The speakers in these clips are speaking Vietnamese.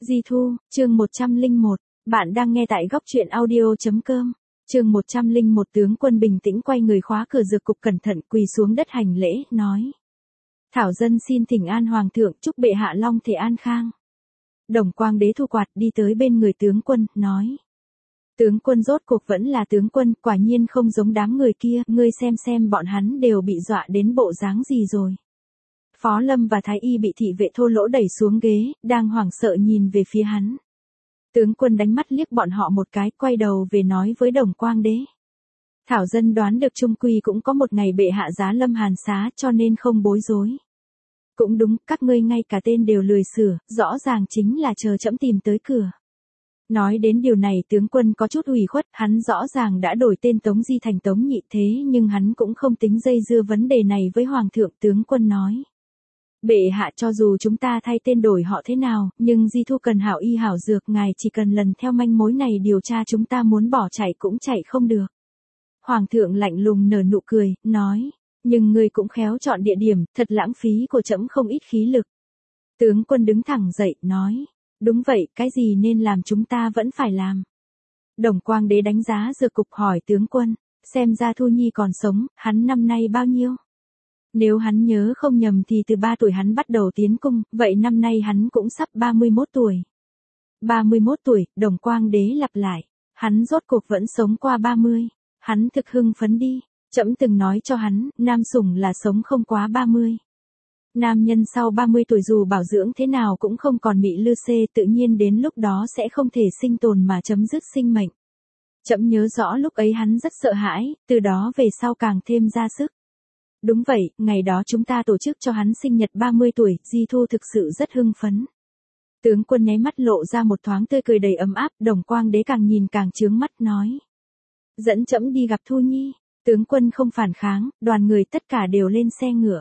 Di Thu, chương 101, bạn đang nghe tại góc truyện audio.com. Chương 101 tướng quân bình tĩnh quay người khóa cửa dược cục cẩn thận quỳ xuống đất hành lễ, nói. Thảo dân xin thỉnh an hoàng thượng chúc bệ hạ long thể an khang. Đồng Quang Đế thu quạt đi tới bên người tướng quân, nói. Tướng quân rốt cuộc vẫn là tướng quân, quả nhiên không giống đám người kia, ngươi xem bọn hắn đều bị dọa đến bộ dáng gì rồi. Phó Lâm và Thái Y bị thị vệ thô lỗ đẩy xuống ghế, đang hoảng sợ nhìn về phía hắn. Tướng quân đánh mắt liếc bọn họ một cái, quay đầu về nói với Đồng Quang Đế. Thảo dân đoán được trung quy cũng có một ngày bệ hạ giá lâm hàn xá cho nên không bối rối. Cũng đúng, các ngươi ngay cả tên đều lười sửa, rõ ràng chính là chờ trẫm tìm tới cửa. Nói đến điều này tướng quân có chút ủy khuất, hắn rõ ràng đã đổi tên Tống Di thành Tống Nhị thế nhưng hắn cũng không tính dây dưa vấn đề này với hoàng thượng. Tướng quân nói. Bệ hạ cho dù chúng ta thay tên đổi họ thế nào, nhưng Di Thu cần hảo y hảo dược, ngài chỉ cần lần theo manh mối này điều tra chúng ta muốn bỏ chạy cũng chạy không được. Hoàng thượng lạnh lùng nở nụ cười, nói, nhưng ngươi cũng khéo chọn địa điểm, thật lãng phí của trẫm không ít khí lực. Tướng quân đứng thẳng dậy, nói, đúng vậy, cái gì nên làm chúng ta vẫn phải làm. Đồng Quang Đế đánh giá dược cục hỏi tướng quân, xem ra Thu Nhi còn sống, hắn năm nay bao nhiêu? Nếu hắn nhớ không nhầm thì từ 3 tuổi hắn bắt đầu tiến cung, vậy năm nay hắn cũng sắp 31 tuổi. 31 tuổi, Đồng Quang Đế lặp lại. Hắn rốt cuộc vẫn sống qua 30. Hắn thực hưng phấn đi. Trẫm từng nói cho hắn, nam sủng là sống không quá 30. Nam nhân sau 30 tuổi dù bảo dưỡng thế nào cũng không còn mị lư xê, tự nhiên đến lúc đó sẽ không thể sinh tồn mà chấm dứt sinh mệnh. Trẫm nhớ rõ lúc ấy hắn rất sợ hãi, từ đó về sau càng thêm ra sức. Đúng vậy, ngày đó chúng ta tổ chức cho hắn sinh nhật 30 tuổi, Di Thu thực sự rất hưng phấn. Tướng quân nháy mắt lộ ra một thoáng tươi cười đầy ấm áp, Đồng Quang Đế càng nhìn càng chướng mắt, nói. Dẫn trẫm đi gặp Thu Nhi. Tướng quân không phản kháng, đoàn người tất cả đều lên xe ngựa.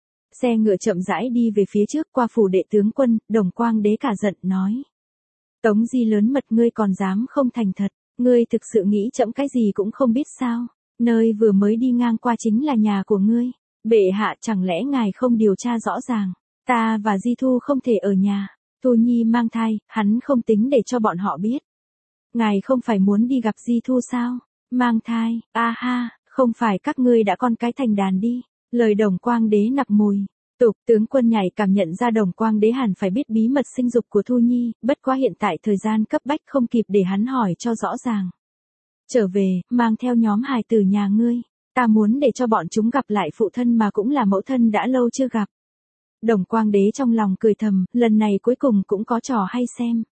Xe ngựa chậm rãi đi về phía trước qua phủ đệ tướng quân, Đồng Quang Đế cả giận, nói. Tống Di lớn mật, ngươi còn dám không thành thật, ngươi thực sự nghĩ trẫm cái gì cũng không biết sao? Nơi vừa mới đi ngang qua chính là nhà của ngươi. Bệ hạ, chẳng lẽ ngài không điều tra rõ ràng? Ta và Di Thu không thể ở nhà. Thu Nhi mang thai, hắn không tính để cho bọn họ biết. Ngài không phải muốn đi gặp Di Thu sao? Mang thai, a ha, không phải các ngươi đã con cái thành đàn đi. Lời Đồng Quang Đế nặc mùi. Tục, tướng quân nhảy cảm nhận ra Đồng Quang Đế hẳn phải biết bí mật sinh dục của Thu Nhi, bất quá hiện tại thời gian cấp bách không kịp để hắn hỏi cho rõ ràng. Trở về, mang theo nhóm hài tử nhà ngươi. Ta muốn để cho bọn chúng gặp lại phụ thân mà cũng là mẫu thân đã lâu chưa gặp. Đồng Quang Đế trong lòng cười thầm, lần này cuối cùng cũng có trò hay xem.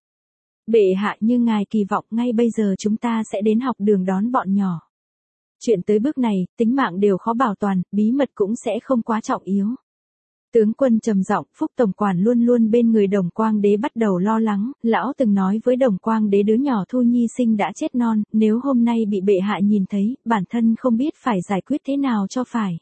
Bệ hạ, như ngài kỳ vọng, ngay bây giờ chúng ta sẽ đến học đường đón bọn nhỏ. Chuyện tới bước này, tính mạng đều khó bảo toàn, bí mật cũng sẽ không quá trọng yếu. Tướng quân trầm giọng, Phúc tổng quản luôn luôn bên người Đồng Quang Đế bắt đầu lo lắng, lão từng nói với Đồng Quang Đế đứa nhỏ Thu Nhi sinh đã chết non, nếu hôm nay bị bệ hạ nhìn thấy, bản thân không biết phải giải quyết thế nào cho phải.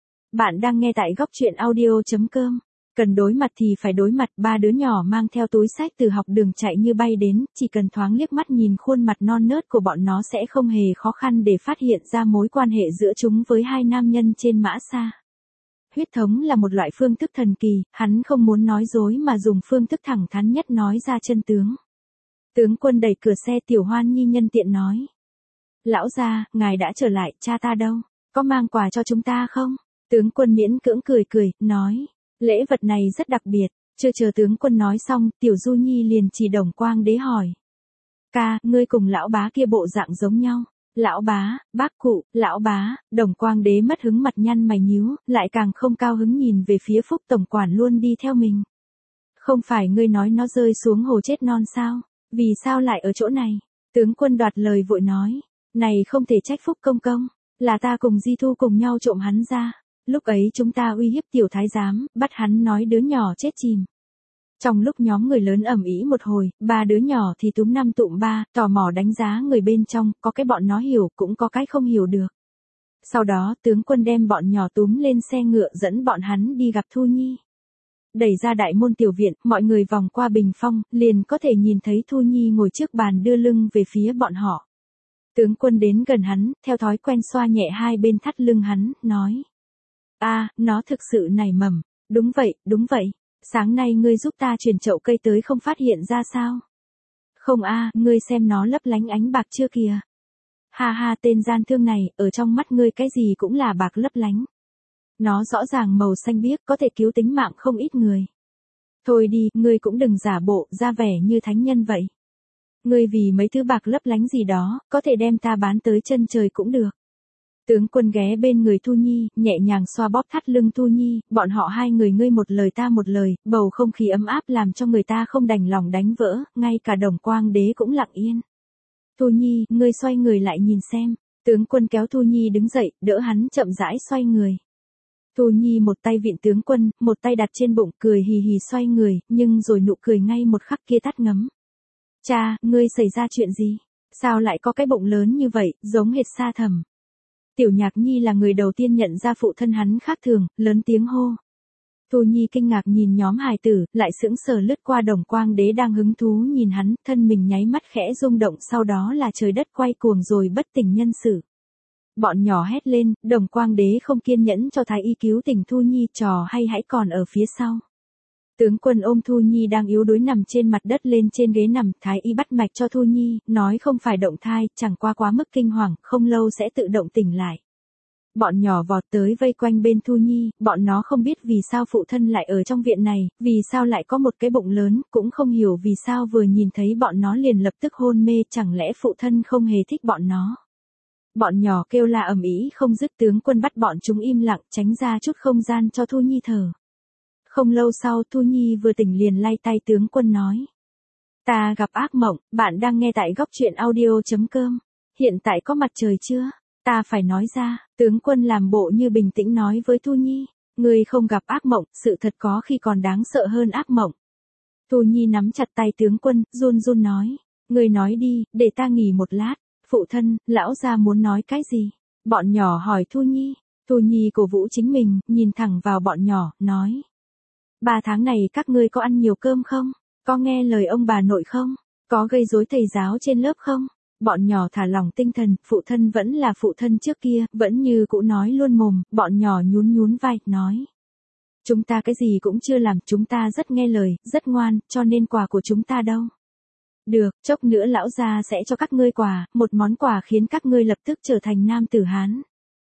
Bạn đang nghe tại góc truyện audio.com. Cần đối mặt thì phải đối mặt, 3 đứa nhỏ mang theo túi sách từ học đường chạy như bay đến, chỉ cần thoáng liếc mắt nhìn khuôn mặt non nớt của bọn nó sẽ không hề khó khăn để phát hiện ra mối quan hệ giữa chúng với 2 nam nhân trên mã xa. Huyết thống là một loại phương thức thần kỳ, hắn không muốn nói dối mà dùng phương thức thẳng thắn nhất nói ra chân tướng. Tướng quân đẩy cửa xe, Tiểu Hoan Nhi nhân tiện nói. Lão gia, ngài đã trở lại, cha ta đâu? Có mang quà cho chúng ta không? Tướng quân miễn cưỡng cười, nói. Lễ vật này rất đặc biệt. Chưa chờ tướng quân nói xong, Tiểu Du Nhi liền chỉ Đồng Quang Đế hỏi. Ca, ngươi cùng lão bá kia bộ dạng giống nhau. Lão bá, bác cụ, lão bá. Đồng Quang Đế mất hứng, mặt nhăn mày nhíu, lại càng không cao hứng nhìn về phía Phúc tổng quản luôn đi theo mình. Không phải ngươi nói nó rơi xuống hồ chết non sao? Vì sao lại ở chỗ này? Tướng quân đoạt lời vội nói. Này không thể trách Phúc công công, là ta cùng Di Thu cùng nhau trộm hắn ra. Lúc ấy chúng ta uy hiếp tiểu thái giám, bắt hắn nói đứa nhỏ chết chìm. Trong lúc nhóm người lớn ầm ĩ một hồi, 3 đứa nhỏ thì túm 5 tụm 3, tò mò đánh giá người bên trong, có cái bọn nó hiểu, cũng có cái không hiểu được. Sau đó, tướng quân đem bọn nhỏ túm lên xe ngựa dẫn bọn hắn đi gặp Thu Nhi. Đẩy ra đại môn tiểu viện, mọi người vòng qua bình phong, liền có thể nhìn thấy Thu Nhi ngồi trước bàn đưa lưng về phía bọn họ. Tướng quân đến gần hắn, theo thói quen xoa nhẹ 2 bên thắt lưng hắn, nói. Nó thực sự nảy mầm. Đúng vậy. Sáng nay ngươi giúp ta chuyển chậu cây tới không phát hiện ra sao? Không a, ngươi xem nó lấp lánh ánh bạc chưa kìa. Ha ha, tên gian thương này, ở trong mắt ngươi cái gì cũng là bạc lấp lánh. Nó rõ ràng màu xanh biếc có thể cứu tính mạng không ít người. Thôi đi, ngươi cũng đừng giả bộ, ra vẻ như thánh nhân vậy. Ngươi vì mấy thứ bạc lấp lánh gì đó, có thể đem ta bán tới chân trời cũng được. Tướng quân ghé bên người Thu Nhi, nhẹ nhàng xoa bóp thắt lưng Thu Nhi, bọn họ hai người ngươi một lời ta một lời, bầu không khí ấm áp làm cho người ta không đành lòng đánh vỡ, ngay cả Đồng Quang Đế cũng lặng yên. Thu Nhi, ngươi xoay người lại nhìn xem, tướng quân kéo Thu Nhi đứng dậy, đỡ hắn chậm rãi xoay người. Thu Nhi một tay vịn tướng quân, một tay đặt trên bụng, cười hì hì xoay người, nhưng rồi nụ cười ngay một khắc kia tắt ngấm. Cha, ngươi xảy ra chuyện gì? Sao lại có cái bụng lớn như vậy, giống hệt Sa Thầm? Tiểu Nhạc Nhi là người đầu tiên nhận ra phụ thân hắn khác thường, lớn tiếng hô. Thu Nhi kinh ngạc nhìn nhóm hài tử, lại sững sờ lướt qua Đồng Quang Đế đang hứng thú nhìn hắn, thân mình nháy mắt khẽ rung động, sau đó là trời đất quay cuồng rồi bất tỉnh nhân sự. Bọn nhỏ hét lên, Đồng Quang Đế không kiên nhẫn cho thái y cứu tỉnh Thu Nhi, trò hay hãy còn ở phía sau. Tướng quân ôm Thu Nhi đang yếu đuối nằm trên mặt đất lên trên ghế nằm, thái y bắt mạch cho Thu Nhi, nói không phải động thai, chẳng qua quá mức kinh hoàng, không lâu sẽ tự động tỉnh lại. Bọn nhỏ vọt tới vây quanh bên Thu Nhi, bọn nó không biết vì sao phụ thân lại ở trong viện này, vì sao lại có một cái bụng lớn, cũng không hiểu vì sao vừa nhìn thấy bọn nó liền lập tức hôn mê, chẳng lẽ phụ thân không hề thích bọn nó. Bọn nhỏ kêu la ầm ĩ không dứt, tướng quân bắt bọn chúng im lặng, tránh ra chút không gian cho Thu Nhi thở. Không lâu sau Thu Nhi vừa tỉnh liền lay tay tướng quân nói. Ta gặp ác mộng, bạn đang nghe tại góc truyện audio.com. Hiện tại có mặt trời chưa? Ta phải nói ra, tướng quân làm bộ như bình tĩnh nói với Thu Nhi. Ngươi không gặp ác mộng, sự thật có khi còn đáng sợ hơn ác mộng. Thu Nhi nắm chặt tay tướng quân, run run nói. Ngươi nói đi, để ta nghỉ một lát. Phụ thân, lão gia muốn nói cái gì? Bọn nhỏ hỏi Thu Nhi. Thu Nhi cổ vũ chính mình, nhìn thẳng vào bọn nhỏ, nói. 3 tháng này các ngươi có ăn nhiều cơm không? Có nghe lời ông bà nội không? Có gây rối thầy giáo trên lớp không? Bọn nhỏ thả lỏng tinh thần, phụ thân vẫn là phụ thân trước kia, vẫn như cũ nói luôn mồm, bọn nhỏ nhún nhún vai, nói. Chúng ta cái gì cũng chưa làm, chúng ta rất nghe lời, rất ngoan, cho nên quà của chúng ta đâu. Được, chốc nữa lão gia sẽ cho các ngươi quà, một món quà khiến các ngươi lập tức trở thành nam tử Hán.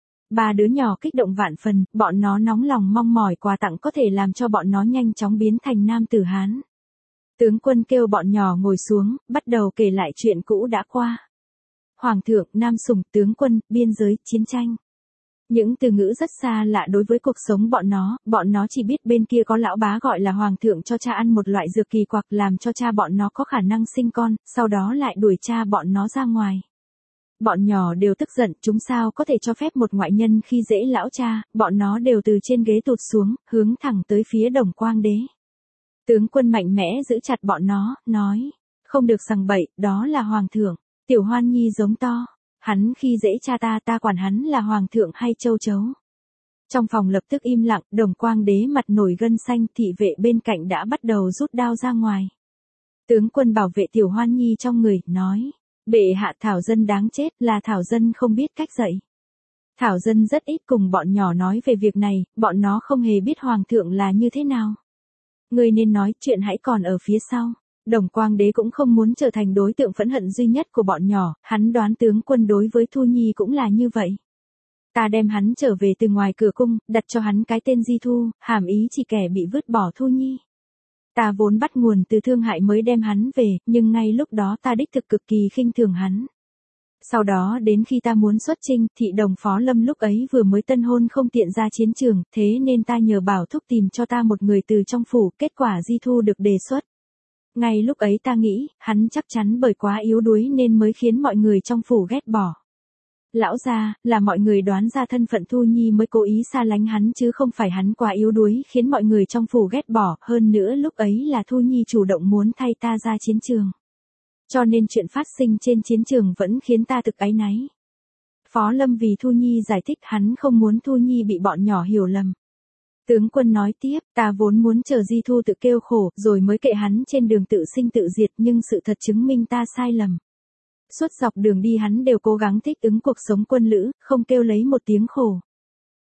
3 đứa nhỏ kích động vạn phần, bọn nó nóng lòng mong mỏi quà tặng có thể làm cho bọn nó nhanh chóng biến thành nam tử Hán. Tướng quân kêu bọn nhỏ ngồi xuống, bắt đầu kể lại chuyện cũ đã qua. Hoàng thượng, Nam Sùng, tướng quân, biên giới, chiến tranh. Những từ ngữ rất xa lạ đối với cuộc sống bọn nó chỉ biết bên kia có lão bá gọi là hoàng thượng cho cha ăn một loại dược kỳ quặc làm cho cha bọn nó có khả năng sinh con, sau đó lại đuổi cha bọn nó ra ngoài. Bọn nhỏ đều tức giận, chúng sao có thể cho phép một ngoại nhân khi dễ lão cha, bọn nó đều từ trên ghế tụt xuống, hướng thẳng tới phía Đồng Quang Đế. Tướng quân mạnh mẽ giữ chặt bọn nó, nói, không được sằng bậy, đó là hoàng thượng. Tiểu Hoan Nhi giống to, hắn khi dễ cha ta quản hắn là hoàng thượng hay châu chấu. Trong phòng lập tức im lặng, Đồng Quang Đế mặt nổi gân xanh, thị vệ bên cạnh đã bắt đầu rút đao ra ngoài. Tướng quân bảo vệ Tiểu Hoan Nhi trong người, nói. Bệ hạ Thảo Dân đáng chết, là Thảo Dân không biết cách dạy. Thảo Dân rất ít cùng bọn nhỏ nói về việc này, bọn nó không hề biết hoàng thượng là như thế nào. Ngươi nên nói chuyện hãy còn ở phía sau. Đồng Quang Đế cũng không muốn trở thành đối tượng phẫn hận duy nhất của bọn nhỏ, hắn đoán tướng quân đối với Thu Nhi cũng là như vậy. Ta đem hắn trở về từ ngoài cửa cung, đặt cho hắn cái tên Di Thu, hàm ý chỉ kẻ bị vứt bỏ Thu Nhi. Ta vốn bắt nguồn từ thương hại mới đem hắn về, nhưng ngay lúc đó ta đích thực cực kỳ khinh thường hắn. Sau đó đến khi ta muốn xuất chinh, thị đồng Phó Lâm lúc ấy vừa mới tân hôn không tiện ra chiến trường, thế nên ta nhờ Bảo Thúc tìm cho ta một người từ trong phủ, kết quả Di Thu được đề xuất. Ngay lúc ấy ta nghĩ, hắn chắc chắn bởi quá yếu đuối nên mới khiến mọi người trong phủ ghét bỏ. Lão gia, là mọi người đoán ra thân phận Thu Nhi mới cố ý xa lánh hắn chứ không phải hắn quá yếu đuối khiến mọi người trong phủ ghét bỏ, hơn nữa lúc ấy là Thu Nhi chủ động muốn thay ta ra chiến trường. Cho nên chuyện phát sinh trên chiến trường vẫn khiến ta thực áy náy. Phó Lâm vì Thu Nhi giải thích hắn không muốn Thu Nhi bị bọn nhỏ hiểu lầm. Tướng quân nói tiếp, ta vốn muốn chờ Di Thu tự kêu khổ, rồi mới kệ hắn trên đường tự sinh tự diệt, nhưng sự thật chứng minh ta sai lầm. Suốt dọc đường đi hắn đều cố gắng thích ứng cuộc sống quân lữ, không kêu lấy một tiếng khổ.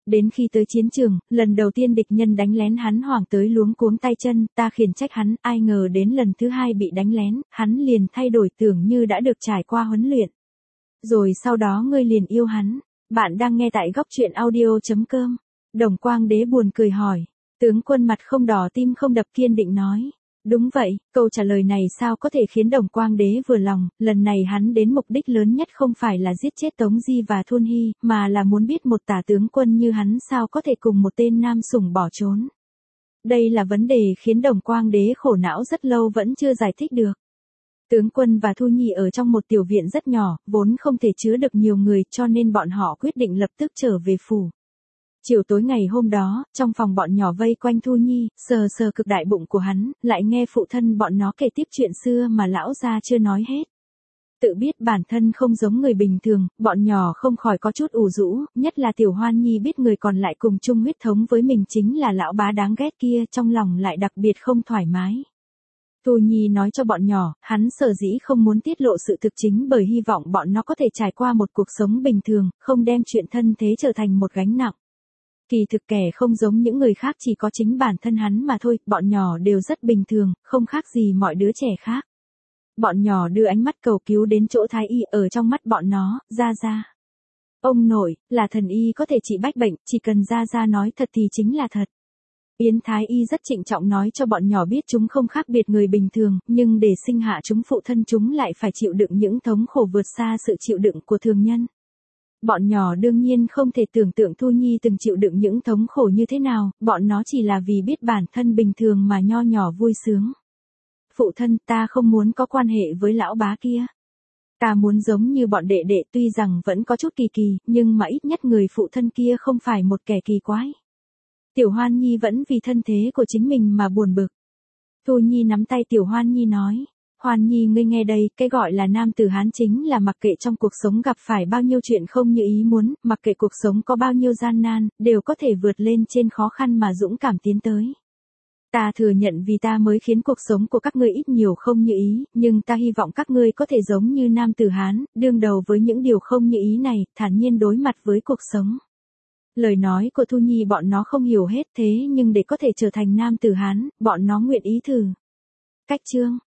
Đến khi tới chiến trường, lần đầu tiên địch nhân đánh lén hắn hoảng tới luống cuống tay chân, ta khiển trách hắn, ai ngờ đến lần thứ hai bị đánh lén, hắn liền thay đổi tưởng như đã được trải qua huấn luyện. Rồi sau đó ngươi liền yêu hắn. Bạn đang nghe tại góc truyện audio.com. Đồng Quang Đế buồn cười hỏi. Tướng quân mặt không đỏ tim không đập kiên định nói. Đúng vậy, câu trả lời này sao có thể khiến Đồng Quang Đế vừa lòng, lần này hắn đến mục đích lớn nhất không phải là giết chết Tống Di và Thun Hy, mà là muốn biết một tả tướng quân như hắn sao có thể cùng một tên nam sủng bỏ trốn. Đây là vấn đề khiến Đồng Quang Đế khổ não rất lâu vẫn chưa giải thích được. Tướng quân và Thu Nhi ở trong một tiểu viện rất nhỏ, vốn không thể chứa được nhiều người cho nên bọn họ quyết định lập tức trở về phủ. Chiều tối ngày hôm đó, trong phòng bọn nhỏ vây quanh Thu Nhi, sờ sờ cực đại bụng của hắn, lại nghe phụ thân bọn nó kể tiếp chuyện xưa mà lão gia chưa nói hết. Tự biết bản thân không giống người bình thường, bọn nhỏ không khỏi có chút ủ rũ, nhất là Tiểu Hoan Nhi biết người còn lại cùng chung huyết thống với mình chính là lão bá đáng ghét kia, trong lòng lại đặc biệt không thoải mái. Thu Nhi nói cho bọn nhỏ, hắn sở dĩ không muốn tiết lộ sự thực chính bởi hy vọng bọn nó có thể trải qua một cuộc sống bình thường, không đem chuyện thân thế trở thành một gánh nặng. Kỳ thực kẻ không giống những người khác chỉ có chính bản thân hắn mà thôi, bọn nhỏ đều rất bình thường, không khác gì mọi đứa trẻ khác. Bọn nhỏ đưa ánh mắt cầu cứu đến chỗ Thái Y, ở trong mắt bọn nó, ra. Ông nội, là thần y có thể trị bách bệnh, chỉ cần ra nói thật thì chính là thật. Yến Thái Y rất trịnh trọng nói cho bọn nhỏ biết chúng không khác biệt người bình thường, nhưng để sinh hạ chúng phụ thân chúng lại phải chịu đựng những thống khổ vượt xa sự chịu đựng của thường nhân. Bọn nhỏ đương nhiên không thể tưởng tượng Thu Nhi từng chịu đựng những thống khổ như thế nào, bọn nó chỉ là vì biết bản thân bình thường mà nho nhỏ vui sướng. Phụ thân, ta không muốn có quan hệ với lão bá kia. Ta muốn giống như bọn đệ đệ, tuy rằng vẫn có chút kỳ kỳ, nhưng mà ít nhất người phụ thân kia không phải một kẻ kỳ quái. Tiểu Hoan Nhi vẫn vì thân thế của chính mình mà buồn bực. Thu Nhi nắm tay Tiểu Hoan Nhi nói. Hoan Nhi ngươi nghe đây, cái gọi là nam tử Hán chính là mặc kệ trong cuộc sống gặp phải bao nhiêu chuyện không như ý muốn, mặc kệ cuộc sống có bao nhiêu gian nan, đều có thể vượt lên trên khó khăn mà dũng cảm tiến tới. Ta thừa nhận vì ta mới khiến cuộc sống của các ngươi ít nhiều không như ý, nhưng ta hy vọng các ngươi có thể giống như nam tử Hán, đương đầu với những điều không như ý này, thản nhiên đối mặt với cuộc sống. Lời nói của Thu Nhi bọn nó không hiểu hết thế nhưng để có thể trở thành nam tử Hán, bọn nó nguyện ý thử. Cách chương